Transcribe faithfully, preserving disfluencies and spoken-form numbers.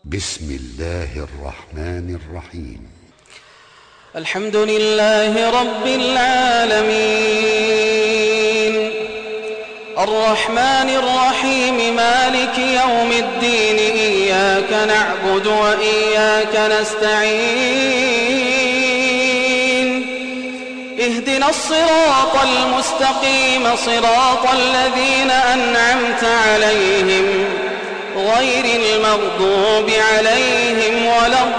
بسم الله الرحمن الرحيم. الحمد لله رب العالمين الرحمن الرحيم مالك يوم الدين إياك نعبد وإياك نستعين اهدنا الصراط المستقيم صراط الذين أنعمت عليهم غير المغضوب عليهم ولا